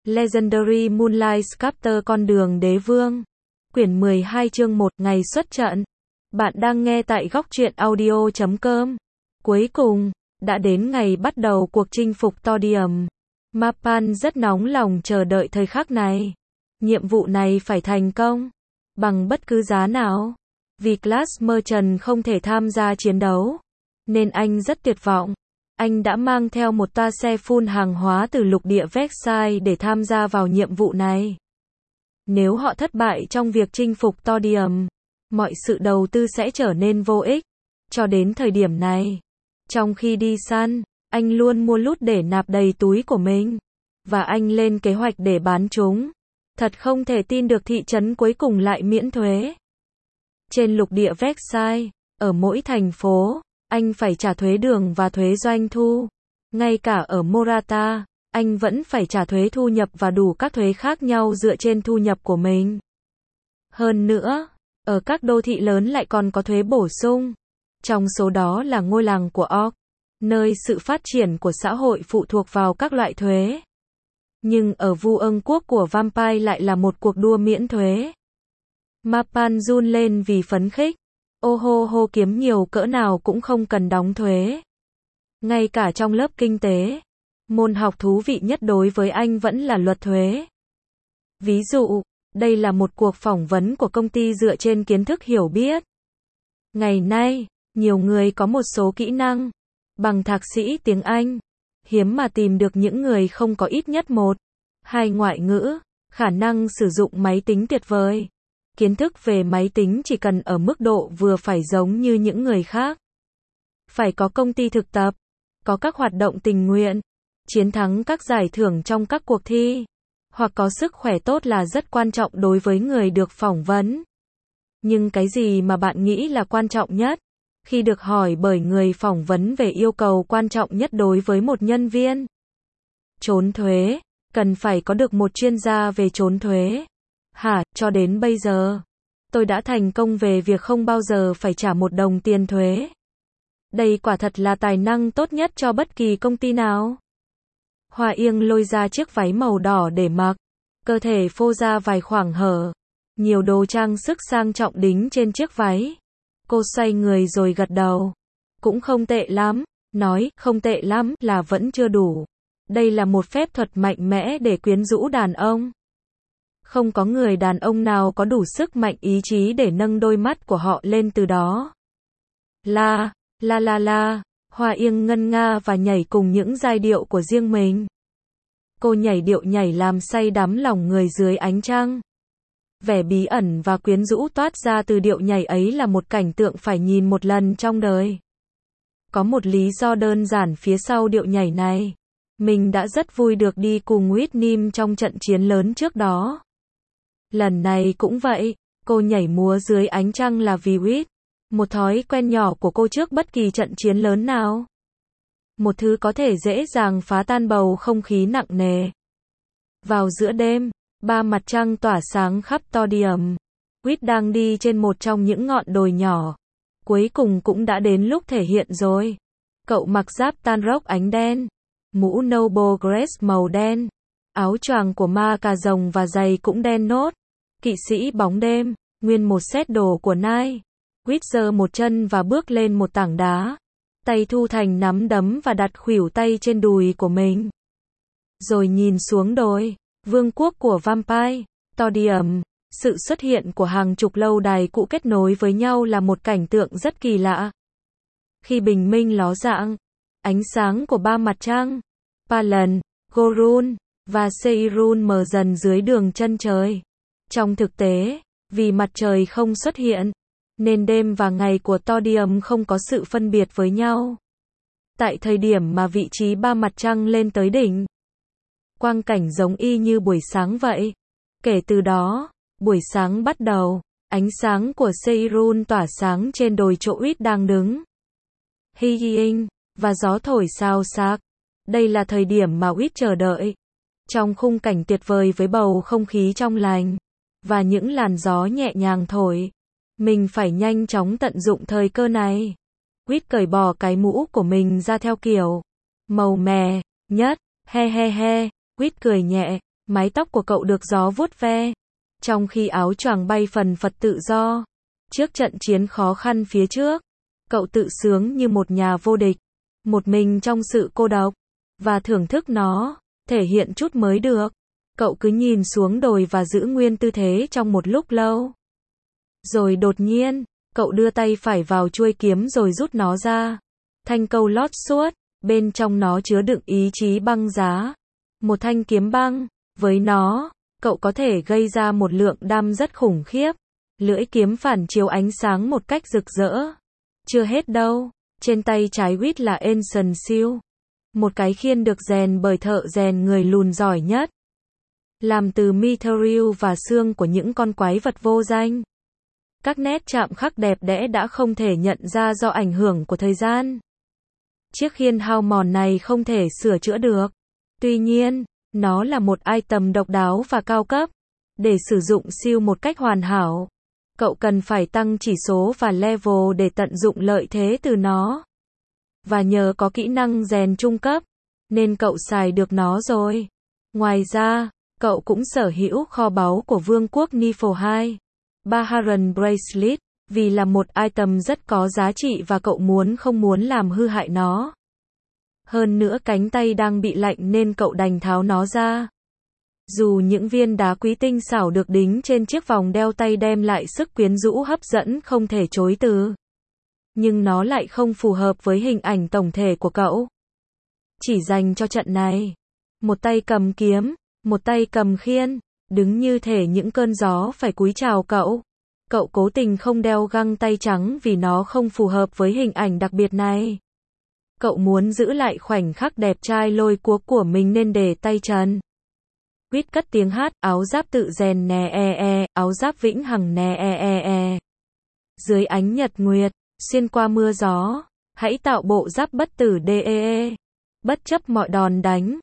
Legendary Moonlight Sculptor con đường đế vương. Quyển 12 chương 1 ngày xuất trận. Bạn đang nghe tại góc truyện audio.com. Cuối cùng, đã đến ngày bắt đầu cuộc chinh phục Todium. Mapan rất nóng lòng chờ đợi thời khắc này. Nhiệm vụ này phải thành công. Bằng bất cứ giá nào. Vì Class Merchant không thể tham gia chiến đấu. Nên anh rất tuyệt vọng. Anh đã mang theo một toa xe full hàng hóa từ lục địa Versailles để tham gia vào nhiệm vụ này. Nếu họ thất bại trong việc chinh phục Todium, mọi sự đầu tư sẽ trở nên vô ích. Cho đến thời điểm này, trong khi đi săn, anh luôn mua lút để nạp đầy túi của mình. Và anh lên kế hoạch để bán chúng. Thật không thể tin được thị trấn cuối cùng lại miễn thuế. Trên lục địa Versailles, ở mỗi thành phố, anh phải trả thuế đường và thuế doanh thu. Ngay cả ở Morata, anh vẫn phải trả thuế thu nhập và đủ các thuế khác nhau dựa trên thu nhập của mình. Hơn nữa, ở các đô thị lớn lại còn có thuế bổ sung. Trong số đó là ngôi làng của Orc, nơi sự phát triển của xã hội phụ thuộc vào các loại thuế. Nhưng ở Vương quốc của Vampire lại là một cuộc đua miễn thuế. Mapan run lên vì phấn khích. Ô hô hô, kiếm nhiều cỡ nào cũng không cần đóng thuế. Ngay cả trong lớp kinh tế, môn học thú vị nhất đối với anh vẫn là luật thuế. Ví dụ, đây là một cuộc phỏng vấn của công ty dựa trên kiến thức hiểu biết. Ngày nay, nhiều người có một số kỹ năng bằng thạc sĩ tiếng Anh. Hiếm mà tìm được những người không có ít nhất một, hai ngoại ngữ, khả năng sử dụng máy tính tuyệt vời. Kiến thức về máy tính chỉ cần ở mức độ vừa phải giống như những người khác. Phải có công ty thực tập, có các hoạt động tình nguyện, chiến thắng các giải thưởng trong các cuộc thi, hoặc có sức khỏe tốt là rất quan trọng đối với người được phỏng vấn. Nhưng cái gì mà bạn nghĩ là quan trọng nhất? Khi được hỏi bởi người phỏng vấn về yêu cầu quan trọng nhất đối với một nhân viên trốn thuế, cần phải có được một chuyên gia về trốn thuế. Cho đến bây giờ, tôi đã thành công về việc không bao giờ phải trả một đồng tiền thuế. Đây quả thật là tài năng tốt nhất cho bất kỳ công ty nào. Hoa Yên lôi ra chiếc váy màu đỏ để mặc, cơ thể phô ra vài khoảng hở, nhiều đồ trang sức sang trọng đính trên chiếc váy. Cô xoay người rồi gật đầu. Cũng không tệ lắm, nói không tệ lắm là vẫn chưa đủ. Đây là một phép thuật mạnh mẽ để quyến rũ đàn ông. Không có người đàn ông nào có đủ sức mạnh ý chí để nâng đôi mắt của họ lên từ đó. La, la la la, Hoa Yên ngân nga và nhảy cùng những giai điệu của riêng mình. Cô nhảy điệu nhảy làm say đắm lòng người dưới ánh trăng. Vẻ bí ẩn và quyến rũ toát ra từ điệu nhảy ấy là một cảnh tượng phải nhìn một lần trong đời. Có một lý do đơn giản phía sau điệu nhảy này. Mình đã rất vui được đi cùng Whitney trong trận chiến lớn trước đó. Lần này cũng vậy, cô nhảy múa dưới ánh trăng là vì Whit, một thói quen nhỏ của cô trước bất kỳ trận chiến lớn nào. Một thứ có thể dễ dàng phá tan bầu không khí nặng nề. Vào giữa đêm, ba mặt trăng tỏa sáng khắp Todium. Whit đang đi trên một trong những ngọn đồi nhỏ. Cuối cùng cũng đã đến lúc thể hiện rồi. Cậu mặc giáp tan rock ánh đen, mũ Noble Grace màu đen, áo choàng của ma cà rồng và giày cũng đen nốt. Kỵ sĩ bóng đêm, nguyên một set đồ của Nike. Whit giơ một chân và bước lên một tảng đá. Tay thu thành nắm đấm và đặt khuỷu tay trên đùi của mình. Rồi nhìn xuống đồi, vương quốc của Vampire, Todium. Sự xuất hiện của hàng chục lâu đài cũ kết nối với nhau là một cảnh tượng rất kỳ lạ. Khi bình minh ló dạng, ánh sáng của ba mặt trăng, Palan, Gorun và Seirun mờ dần dưới đường chân trời. Trong thực tế, vì mặt trời không xuất hiện, nên đêm và ngày của Todium không có sự phân biệt với nhau. Tại thời điểm mà vị trí ba mặt trăng lên tới đỉnh, quang cảnh giống y như buổi sáng vậy. Kể từ đó, buổi sáng bắt đầu, ánh sáng của Seirun tỏa sáng trên đồi chỗ Whit đang đứng. Hi và gió thổi xào xạc. Đây là thời điểm mà Whit chờ đợi. Trong khung cảnh tuyệt vời với bầu không khí trong lành và những làn gió nhẹ nhàng thổi, mình phải nhanh chóng tận dụng thời cơ này. Whit cởi bỏ cái mũ của mình ra theo kiểu màu mè nhất. He he he, Whit cười nhẹ, Mái tóc của cậu được gió vuốt ve, trong khi áo choàng bay phần phật tự do. Trước trận chiến khó khăn phía trước, cậu tự sướng như một nhà vô địch, một mình trong sự cô độc, và thưởng thức nó, thể hiện chút mới được. Cậu cứ nhìn xuống đồi và giữ nguyên tư thế trong một lúc lâu. Rồi đột nhiên, cậu đưa tay phải vào chuôi kiếm rồi rút nó ra. Thanh câu lót suốt, bên trong nó chứa đựng ý chí băng giá. Một thanh kiếm băng, với nó, cậu có thể gây ra một lượng đam rất khủng khiếp. Lưỡi kiếm phản chiếu ánh sáng một cách rực rỡ. Chưa hết đâu, trên tay trái Quýt là Ancient Shield, một cái khiên được rèn bởi thợ rèn người lùn giỏi nhất, làm từ mithril và xương của những con quái vật vô danh. Các nét chạm khắc đẹp đẽ đã không thể nhận ra do ảnh hưởng của thời gian. Chiếc khiên hao mòn này không thể sửa chữa được. Tuy nhiên, nó là một item độc đáo và cao cấp. Để sử dụng shield một cách hoàn hảo, cậu cần phải tăng chỉ số và level để tận dụng lợi thế từ nó. Và nhờ có kỹ năng rèn trung cấp, nên cậu xài được nó rồi. Ngoài ra, cậu cũng sở hữu kho báu của vương quốc Niflheim, Baharan Bracelet, vì là một item rất có giá trị và cậu không muốn làm hư hại nó. Hơn nữa cánh tay đang bị lạnh nên cậu đành tháo nó ra. Dù những viên đá quý tinh xảo được đính trên chiếc vòng đeo tay đem lại sức quyến rũ hấp dẫn không thể chối từ, nhưng nó lại không phù hợp với hình ảnh tổng thể của cậu. Chỉ dành cho trận này, một tay cầm kiếm, một tay cầm khiên, đứng như thể những cơn gió phải cúi chào cậu. Cậu cố tình không đeo găng tay trắng vì nó không phù hợp với hình ảnh đặc biệt này. Cậu muốn giữ lại khoảnh khắc đẹp trai lôi cuốc của mình nên để tay trần. Quýt cất tiếng hát, áo giáp tự rèn nè áo giáp vĩnh hằng nè Dưới ánh nhật nguyệt, xuyên qua mưa gió, hãy tạo bộ giáp bất tử đê. Bất chấp mọi đòn đánh,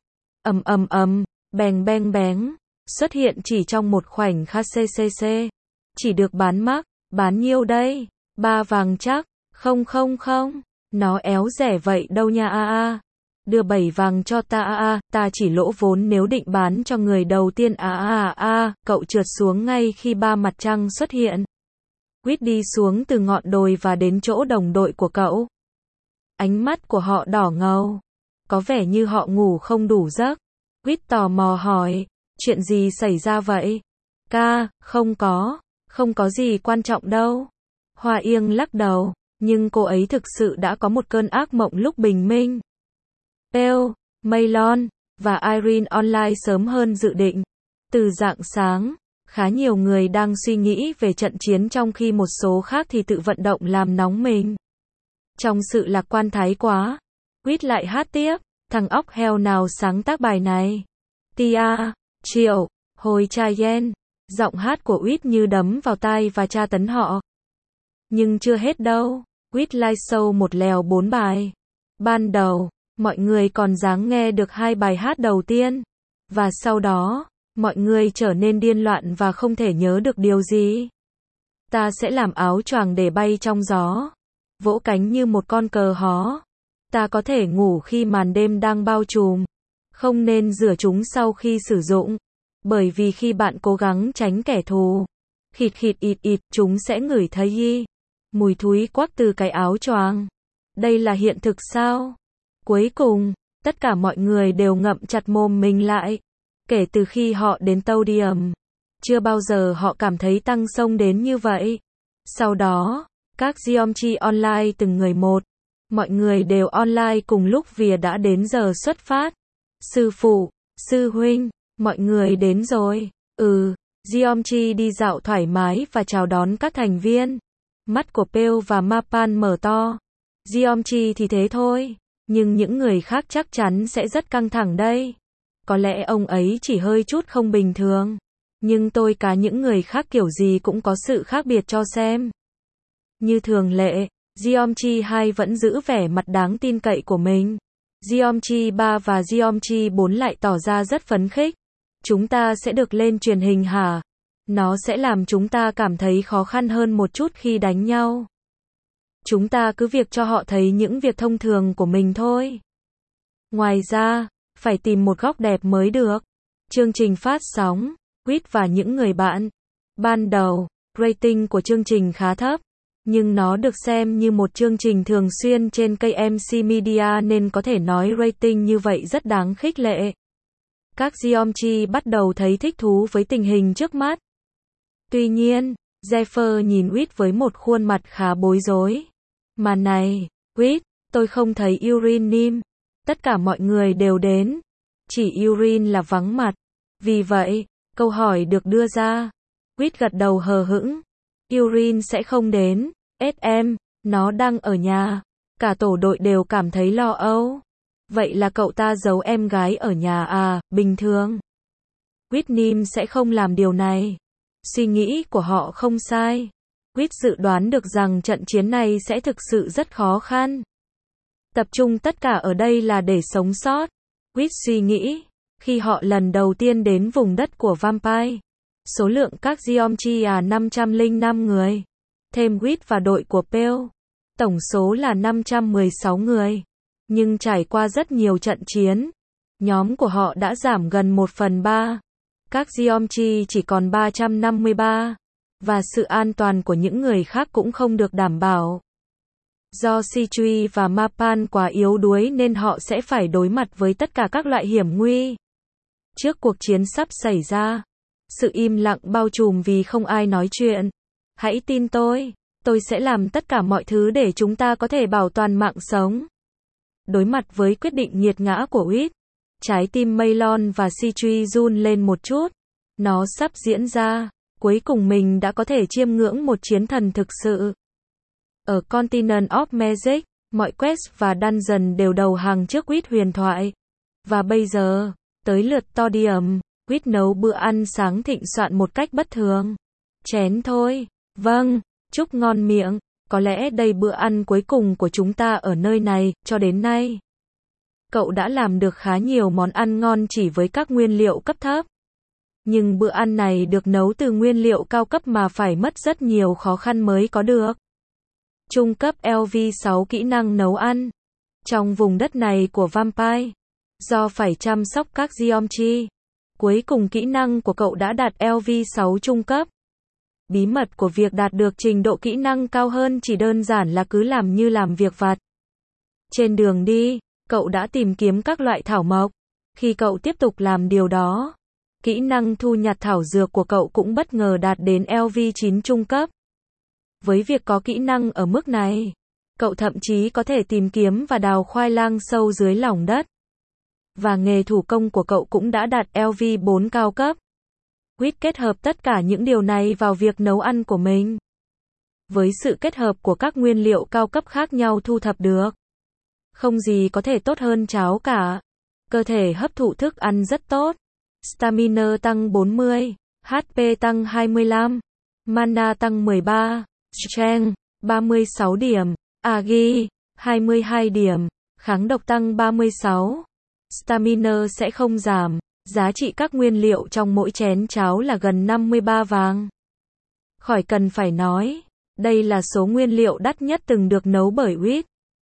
bèng beng bén, xuất hiện chỉ trong một khoảnh khắc ccc. Chỉ được bán nhiêu đây? 3 vàng chắc, không, nó éo rẻ vậy đâu nha Đưa 7 vàng cho ta ta chỉ lỗ vốn nếu định bán cho người đầu tiên Cậu trượt xuống ngay khi 3 mặt trăng xuất hiện. Quýt đi xuống từ ngọn đồi và đến chỗ đồng đội của cậu. Ánh mắt của họ đỏ ngầu, có vẻ như họ ngủ không đủ giấc. Quýt tò mò hỏi, chuyện gì xảy ra vậy? Không có gì quan trọng đâu. Hoa Yên lắc đầu, nhưng cô ấy thực sự đã có một cơn ác mộng lúc bình minh. Pale, Maylon và Irene online sớm hơn dự định. Từ rạng sáng, khá nhiều người đang suy nghĩ về trận chiến trong khi một số khác thì tự vận động làm nóng mình. Trong sự lạc quan thái quá, Quýt lại hát tiếp, thằng óc heo nào sáng tác bài này? Tia, Triệu, Hồi Chayen. Giọng hát của Quýt như đấm vào tai và tra tấn họ. Nhưng chưa hết đâu, Quýt live show một lèo 4 bài. Ban đầu, mọi người còn dáng nghe được 2 bài hát đầu tiên. Và sau đó, mọi người trở nên điên loạn và không thể nhớ được điều gì. Ta sẽ làm áo choàng để bay trong gió, vỗ cánh như một con cờ hó. Ta có thể ngủ khi màn đêm đang bao trùm. Không nên rửa chúng sau khi sử dụng, bởi vì khi bạn cố gắng tránh kẻ thù, khịt chúng sẽ ngửi thấy mùi thúi quắc từ cái áo choàng. Đây là hiện thực sao? Cuối cùng, tất cả mọi người đều ngậm chặt mồm mình lại. Kể từ khi họ đến Todium, chưa bao giờ họ cảm thấy tăng xông đến như vậy. Sau đó, các Geometry Online từng người một, mọi người đều online cùng lúc vì đã đến giờ xuất phát. Sư phụ, sư huynh, mọi người đến rồi. Geometry đi dạo thoải mái và chào đón các thành viên. Mắt của Pale và Mapan mở to. Geometry thì thế thôi, nhưng những người khác chắc chắn sẽ rất căng thẳng đây. Có lẽ ông ấy chỉ hơi chút không bình thường, nhưng tôi cả những người khác kiểu gì cũng có sự khác biệt cho xem. Như thường lệ, Geometry 2 vẫn giữ vẻ mặt đáng tin cậy của mình. Geometry 3 và Geometry 4 lại tỏ ra rất phấn khích. Chúng ta sẽ được lên truyền hình hả? Nó sẽ làm chúng ta cảm thấy khó khăn hơn một chút khi đánh nhau. Chúng ta cứ việc cho họ thấy những việc thông thường của mình thôi. Ngoài ra, phải tìm một góc đẹp mới được. Chương trình phát sóng, Quýt và những người bạn. Ban đầu, rating của chương trình khá thấp, nhưng nó được xem như một chương trình thường xuyên trên KMC Media nên có thể nói rating như vậy rất đáng khích lệ. Các Geomchi bắt đầu thấy thích thú với tình hình trước mắt. Tuy nhiên, Zephyr nhìn Quýt với một khuôn mặt khá bối rối. Mà này, Quýt, tôi không thấy Urinim. Tất cả mọi người đều đến. Chỉ Urin là vắng mặt. Vì vậy, câu hỏi được đưa ra. Quýt gật đầu hờ hững. Urin sẽ không đến. SM, nó đang ở nhà. Cả tổ đội đều cảm thấy lo âu. Vậy là cậu ta giấu em gái ở nhà à, bình thường. Whitney sẽ không làm điều này. Suy nghĩ của họ không sai. Quýt dự đoán được rằng trận chiến này sẽ thực sự rất khó khăn. Tập trung tất cả ở đây là để sống sót. Quýt suy nghĩ. Khi họ lần đầu tiên đến vùng đất của Vampire, số lượng các Geomchi là 505 người. Thêm Quýt và đội của Pale, tổng số là 516 người. Nhưng trải qua rất nhiều trận chiến, nhóm của họ đã giảm gần 1/3. Các Geomchi chỉ còn 353. Và sự an toàn của những người khác cũng không được đảm bảo. Do Sichui và Mapan quá yếu đuối nên họ sẽ phải đối mặt với tất cả các loại hiểm nguy. Trước cuộc chiến sắp xảy ra, sự im lặng bao trùm vì không ai nói chuyện. Hãy tin tôi sẽ làm tất cả mọi thứ để chúng ta có thể bảo toàn mạng sống. Đối mặt với quyết định nghiệt ngã của Quýt, trái tim Maylon và Sichui run lên một chút. Nó sắp diễn ra, cuối cùng mình đã có thể chiêm ngưỡng một chiến thần thực sự. Ở Continent of Magic, mọi quest và dungeon đều đầu hàng trước Quýt huyền thoại. Và bây giờ, tới lượt Todium, Quýt nấu bữa ăn sáng thịnh soạn một cách bất thường. Chén thôi. Vâng, chúc ngon miệng. Có lẽ đây bữa ăn cuối cùng của chúng ta ở nơi này, cho đến nay. Cậu đã làm được khá nhiều món ăn ngon chỉ với các nguyên liệu cấp thấp. Nhưng bữa ăn này được nấu từ nguyên liệu cao cấp mà phải mất rất nhiều khó khăn mới có được. Trung cấp LV6 kỹ năng nấu ăn. Trong vùng đất này của Vampire, do phải chăm sóc các Geomchi, cuối cùng kỹ năng của cậu đã đạt LV6 trung cấp. Bí mật của việc đạt được trình độ kỹ năng cao hơn chỉ đơn giản là cứ làm như làm việc vặt. Trên đường đi, cậu đã tìm kiếm các loại thảo mộc. Khi cậu tiếp tục làm điều đó, kỹ năng thu nhặt thảo dược của cậu cũng bất ngờ đạt đến LV9 trung cấp. Với việc có kỹ năng ở mức này, cậu thậm chí có thể tìm kiếm và đào khoai lang sâu dưới lòng đất. Và nghề thủ công của cậu cũng đã đạt LV4 cao cấp. Quýt kết hợp tất cả những điều này vào việc nấu ăn của mình. Với sự kết hợp của các nguyên liệu cao cấp khác nhau thu thập được, không gì có thể tốt hơn cháo cả. Cơ thể hấp thụ thức ăn rất tốt. Stamina tăng 40, HP tăng 25, Mana tăng 13, Strength 36 điểm, Agi 22 điểm, kháng độc tăng 36. Stamina sẽ không giảm. Giá trị các nguyên liệu trong mỗi chén cháo là gần 53 vàng. Khỏi cần phải nói, đây là số nguyên liệu đắt nhất từng được nấu bởi Quýt.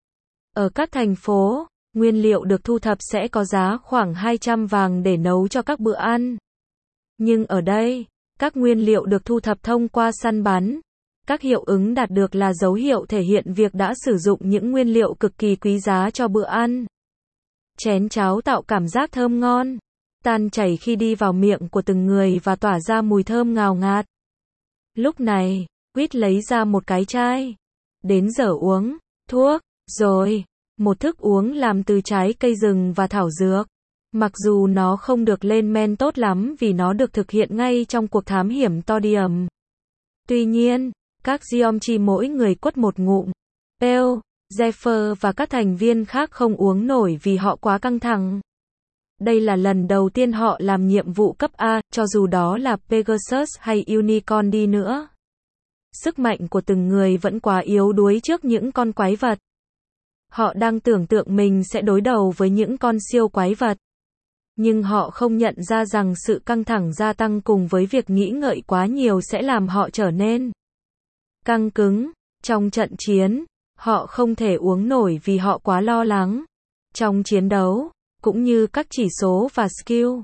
Ở các thành phố, nguyên liệu được thu thập sẽ có giá khoảng 200 vàng để nấu cho các bữa ăn. Nhưng ở đây, các nguyên liệu được thu thập thông qua săn bắn. Các hiệu ứng đạt được là dấu hiệu thể hiện việc đã sử dụng những nguyên liệu cực kỳ quý giá cho bữa ăn. Chén cháo tạo cảm giác thơm ngon, tan chảy khi đi vào miệng của từng người và tỏa ra mùi thơm ngào ngạt. Lúc này, Quýt lấy ra một cái chai. Đến giờ uống thuốc rồi. Một thức uống làm từ trái cây rừng và thảo dược. Mặc dù nó không được lên men tốt lắm vì nó được thực hiện ngay trong cuộc thám hiểm Todium. Tuy nhiên, các Geomchi mỗi người quất một ngụm. Pale, Zephyr và các thành viên khác không uống nổi vì họ quá căng thẳng. Đây là lần đầu tiên họ làm nhiệm vụ cấp A, cho dù đó là Pegasus hay Unicorn đi nữa. Sức mạnh của từng người vẫn quá yếu đuối trước những con quái vật. Họ đang tưởng tượng mình sẽ đối đầu với những con siêu quái vật. Nhưng họ không nhận ra rằng sự căng thẳng gia tăng cùng với việc nghĩ ngợi quá nhiều sẽ làm họ trở nên căng cứng. Trong trận chiến, họ không thể uống nổi vì họ quá lo lắng. Trong chiến đấu, cũng như các chỉ số và skill,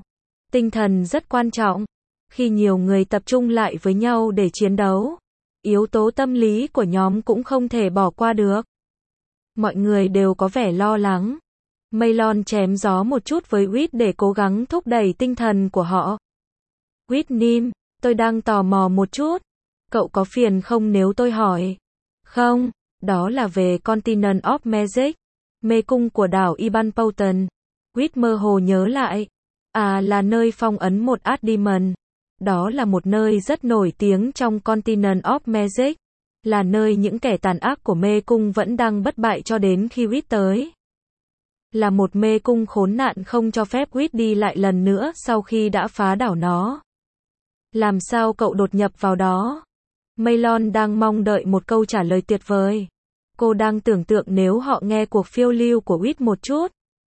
Tinh thần rất quan trọng. Khi nhiều người tập trung lại với nhau để chiến đấu, yếu tố tâm lý của nhóm cũng không thể bỏ qua được. Mọi người đều có vẻ lo lắng. Maylon chém gió một chút với Whit để cố gắng thúc đẩy tinh thần của họ. Whitney, tôi đang tò mò một chút. Cậu có phiền không nếu tôi hỏi? Không, đó là về Continent of Magic, mê cung của đảo Iban Powton. Whit mơ hồ nhớ lại. À, là nơi phong ấn một Archdemon. Đó là một nơi rất nổi tiếng trong Continent of Magic. Là nơi những kẻ tàn ác của mê cung vẫn đang bất bại cho đến khi Whit tới. Là một mê cung khốn nạn không cho phép Whit đi lại lần nữa sau khi đã phá đảo nó. Làm sao cậu đột nhập vào đó? Maylon đang mong đợi một câu trả lời tuyệt vời. Cô đang tưởng tượng nếu họ nghe cuộc phiêu lưu của Whit một chút,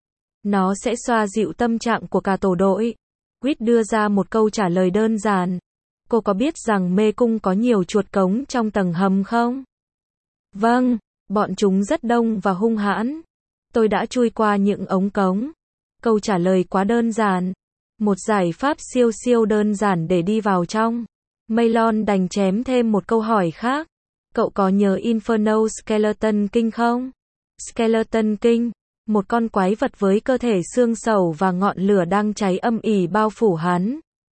nó sẽ xoa dịu tâm trạng của cả tổ đội. Whit đưa ra một câu trả lời đơn giản. Cô có biết rằng mê cung có nhiều chuột cống trong tầng hầm không? Vâng, bọn chúng rất đông và hung hãn. Tôi đã chui qua những ống cống. Câu trả lời quá đơn giản. Một giải pháp siêu siêu đơn giản để đi vào trong. Maylon đành chém thêm một câu hỏi khác. Cậu có nhớ Infernal Skeleton King không? Skeleton King, một con quái vật với cơ thể xương sầu và ngọn lửa đang cháy âm ỉ bao phủ hắn.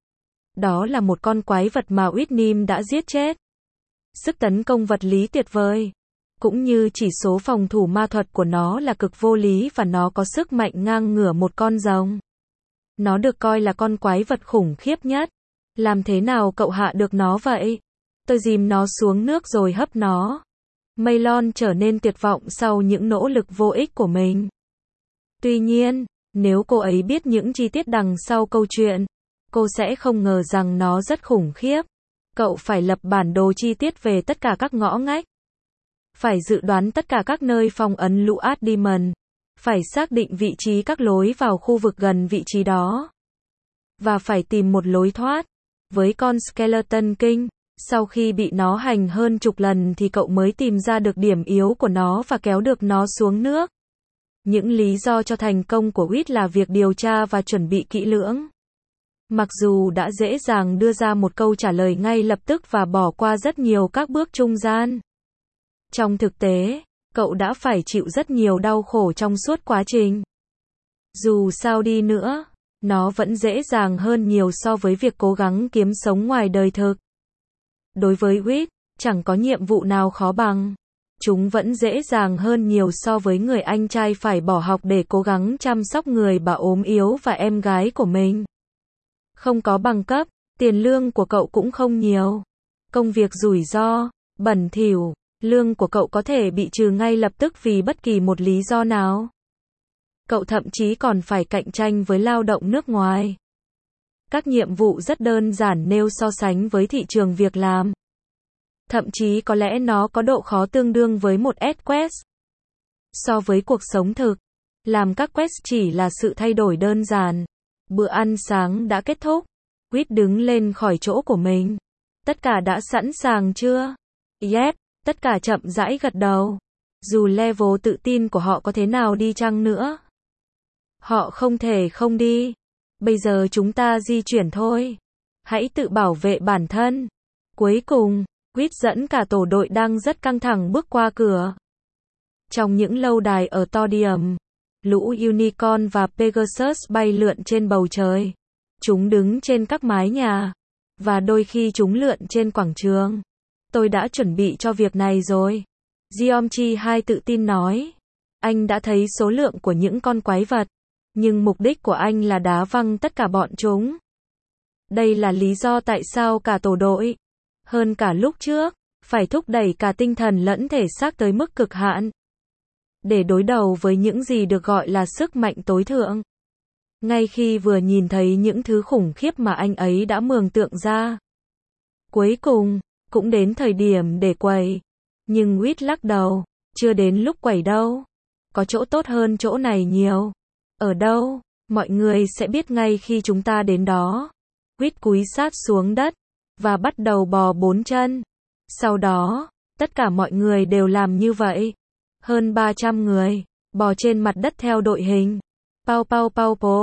Đó là một con quái vật mà Whitney đã giết chết. Sức tấn công vật lý tuyệt vời, cũng như chỉ số phòng thủ ma thuật của nó là cực vô lý và nó có sức mạnh ngang ngửa một con rồng. Nó được coi là con quái vật khủng khiếp nhất. Làm thế nào cậu hạ được nó vậy? Tôi dìm nó xuống nước rồi hấp nó. Maylon trở nên tuyệt vọng sau những nỗ lực vô ích của mình. Tuy nhiên, nếu cô ấy biết những chi tiết đằng sau câu chuyện, cô sẽ không ngờ rằng nó rất khủng khiếp. Cậu phải lập bản đồ chi tiết về tất cả các ngõ ngách. Phải dự đoán tất cả các nơi phong ấn lũ Archdemon. Phải xác định vị trí các lối vào khu vực gần vị trí đó. Và phải tìm một lối thoát. Với con Skeleton King, sau khi bị nó hành hơn chục lần thì cậu mới tìm ra được điểm yếu của nó và kéo được nó xuống nước. Những lý do cho thành công của Whit là việc điều tra và chuẩn bị kỹ lưỡng. Mặc dù đã dễ dàng đưa ra một câu trả lời ngay lập tức và bỏ qua rất nhiều các bước trung gian. Trong thực tế, cậu đã phải chịu rất nhiều đau khổ trong suốt quá trình. Dù sao đi nữa, nó vẫn dễ dàng hơn nhiều so với việc cố gắng kiếm sống ngoài đời thực. Đối với Whit, chẳng có nhiệm vụ nào khó bằng. Chúng vẫn dễ dàng hơn nhiều so với người anh trai phải bỏ học để cố gắng chăm sóc người bà ốm yếu và em gái của mình. Không có bằng cấp, tiền lương của cậu cũng không nhiều. Công việc rủi ro, bẩn thỉu, lương của cậu có thể bị trừ ngay lập tức vì bất kỳ một lý do nào. Cậu thậm chí còn phải cạnh tranh với lao động nước ngoài. Các nhiệm vụ rất đơn giản nếu so sánh với thị trường việc làm. Thậm chí có lẽ nó có độ khó tương đương với một quest. So với cuộc sống thực, làm các quest chỉ là sự thay đổi đơn giản. Bữa ăn sáng đã kết thúc. Whit đứng lên khỏi chỗ của mình. Tất cả đã sẵn sàng chưa? Yep, tất cả chậm rãi gật đầu. Dù level tự tin của họ có thế nào đi chăng nữa. Họ không thể không đi. Bây giờ chúng ta di chuyển thôi. Hãy tự bảo vệ bản thân. Cuối cùng, Whit dẫn cả tổ đội đang rất căng thẳng bước qua cửa. Trong những lâu đài ở Todium, lũ Unicorn và Pegasus bay lượn trên bầu trời. Chúng đứng trên các mái nhà. Và đôi khi chúng lượn trên quảng trường. Tôi đã chuẩn bị cho việc này rồi. Geomchi 2 tự tin nói. Anh đã thấy số lượng của những con quái vật. Nhưng mục đích của anh là đá văng tất cả bọn chúng. Đây là lý do tại sao cả tổ đội, hơn cả lúc trước, phải thúc đẩy cả tinh thần lẫn thể xác tới mức cực hạn. Để đối đầu với những gì được gọi là sức mạnh tối thượng. Ngay khi vừa nhìn thấy những thứ khủng khiếp mà anh ấy đã mường tượng ra. Cuối cùng, cũng đến thời điểm để quẩy. Nhưng Whit lắc đầu, chưa đến lúc quẩy đâu. Có chỗ tốt hơn chỗ này nhiều. Ở đâu? Mọi người sẽ biết ngay khi chúng ta đến đó. Whit cúi sát xuống đất, và bắt đầu bò 4 chân. Sau đó, tất cả mọi người đều làm như vậy. Hơn 300 người, bò trên mặt đất theo đội hình. Pau pau pau po.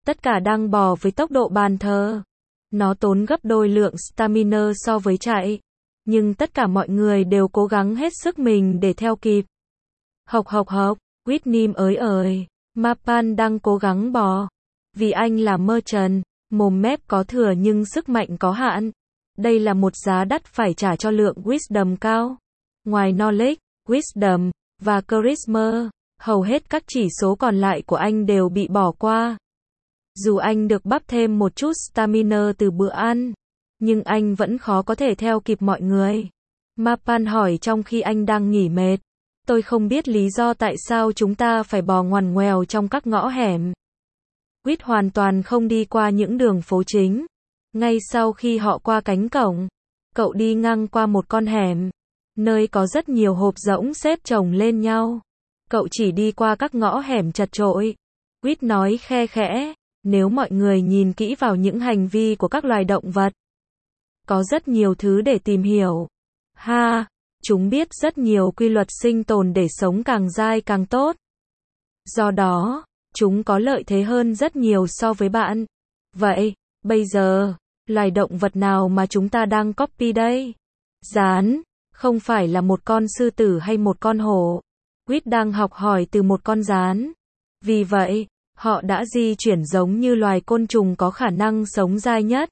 Tất cả đang bò với tốc độ bàn thờ. Nó tốn gấp đôi lượng stamina so với chạy. Nhưng tất cả mọi người đều cố gắng hết sức mình để theo kịp. Hộc hộc hộc, Whitney ơi. Mapan đang cố gắng bò. Vì anh là merchant, mồm mép có thừa nhưng sức mạnh có hạn. Đây là một giá đắt phải trả cho lượng wisdom cao. Ngoài knowledge, wisdom, và charisma, hầu hết các chỉ số còn lại của anh đều bị bỏ qua. Dù anh được bắp thêm một chút stamina từ bữa ăn, nhưng anh vẫn khó có thể theo kịp mọi người. Mapan hỏi trong khi anh đang nghỉ mệt. Tôi không biết lý do tại sao chúng ta phải bò ngoằn ngoèo trong các ngõ hẻm. Quýt hoàn toàn không đi qua những đường phố chính. Ngay sau khi họ qua cánh cổng, cậu đi ngang qua một con hẻm, nơi có rất nhiều hộp rỗng xếp chồng lên nhau. Cậu chỉ đi qua các ngõ hẻm chật chội. Quýt nói khe khẽ, nếu mọi người nhìn kỹ vào những hành vi của các loài động vật, có rất nhiều thứ để tìm hiểu. Ha, chúng biết rất nhiều quy luật sinh tồn để sống càng dai càng tốt. Do đó, chúng có lợi thế hơn rất nhiều so với bạn. Vậy, bây giờ, loài động vật nào mà chúng ta đang copy đây? Gián, không phải là một con sư tử hay một con hổ. Quýt đang học hỏi từ một con gián. Vì vậy, họ đã di chuyển giống như loài côn trùng có khả năng sống dai nhất.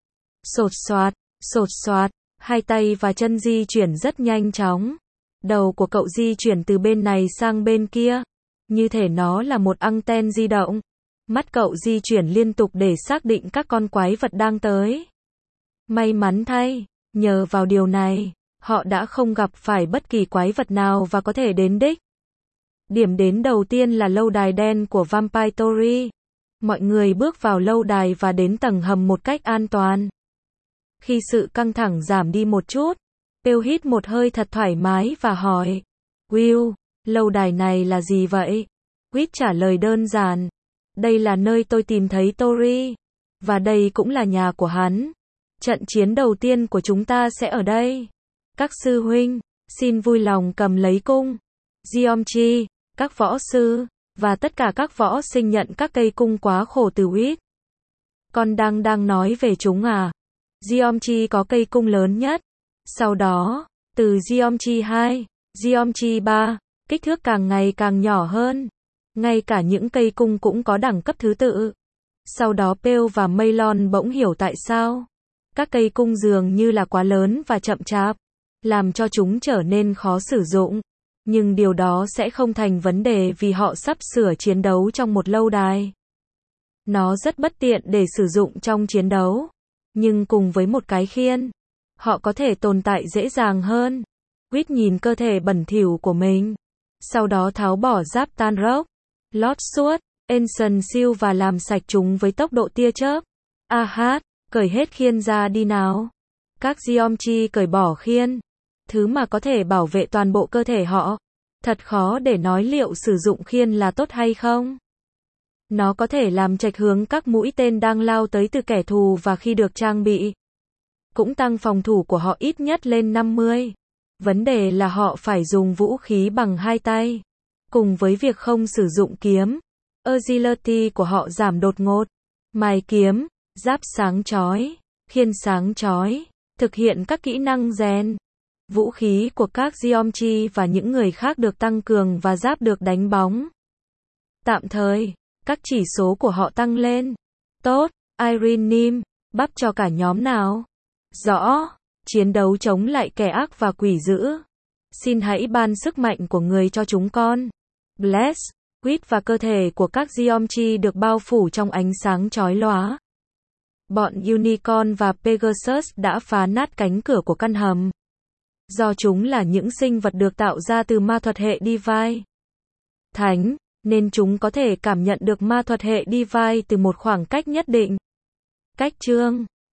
Sột soạt, hai tay và chân di chuyển rất nhanh chóng. Đầu của cậu di chuyển từ bên này sang bên kia, như thể nó là một anten di động. Mắt cậu di chuyển liên tục để xác định các con quái vật đang tới. May mắn thay, nhờ vào điều này, họ đã không gặp phải bất kỳ quái vật nào và có thể đến đích. Điểm đến đầu tiên là lâu đài đen của Vampire Theory. Mọi người bước vào lâu đài và đến tầng hầm một cách an toàn. Khi sự căng thẳng giảm đi một chút, Pew hít một hơi thật thoải mái và hỏi, Will, lâu đài này là gì vậy? Quýt trả lời đơn giản, đây là nơi tôi tìm thấy Tori, và đây cũng là nhà của hắn. Trận chiến đầu tiên của chúng ta sẽ ở đây. Các sư huynh, xin vui lòng cầm lấy cung. Geometry, các võ sư, và tất cả các võ sinh nhận các cây cung quá khổ từ Quýt. Con đang nói về chúng à? Geometry có cây cung lớn nhất. Sau đó, từ Geometry 2, Geometry 3, kích thước càng ngày càng nhỏ hơn. Ngay cả những cây cung cũng có đẳng cấp thứ tự. Sau đó Pew và Maylon bỗng hiểu tại sao. Các cây cung dường như là quá lớn và chậm chạp, làm cho chúng trở nên khó sử dụng. Nhưng điều đó sẽ không thành vấn đề vì họ sắp sửa chiến đấu trong một lâu đài. Nó rất bất tiện để sử dụng trong chiến đấu. Nhưng cùng với một cái khiên, họ có thể tồn tại dễ dàng hơn. Quýt nhìn cơ thể bẩn thỉu của mình. Sau đó tháo bỏ giáp tan rốc, lót suốt, Ancient Seal và làm sạch chúng với tốc độ tia chớp. Cởi hết khiên ra đi nào. Các Geometry cởi bỏ khiên, thứ mà có thể bảo vệ toàn bộ cơ thể họ. Thật khó để nói liệu sử dụng khiên là tốt hay không. Nó có thể làm chệch hướng các mũi tên đang lao tới từ kẻ thù và khi được trang bị, cũng tăng phòng thủ của họ ít nhất lên 50. Vấn đề là họ phải dùng vũ khí bằng hai tay. Cùng với việc không sử dụng kiếm, agility của họ giảm đột ngột. Mài kiếm, giáp sáng chói, khiên sáng chói, thực hiện các kỹ năng rèn. Vũ khí của các Geometry và những người khác được tăng cường và giáp được đánh bóng. Tạm thời, các chỉ số của họ tăng lên. Tốt, Irene, bắp cho cả nhóm nào. Rõ, chiến đấu chống lại kẻ ác và quỷ dữ. Xin hãy ban sức mạnh của người cho chúng con. Bless, Quýt và cơ thể của các Geometry được bao phủ trong ánh sáng chói lóa. Bọn Unicorn và Pegasus đã phá nát cánh cửa của căn hầm. Do chúng là những sinh vật được tạo ra từ ma thuật hệ Divine Thánh, nên chúng có thể cảm nhận được ma thuật hệ Divine từ một khoảng cách nhất định. Cách chương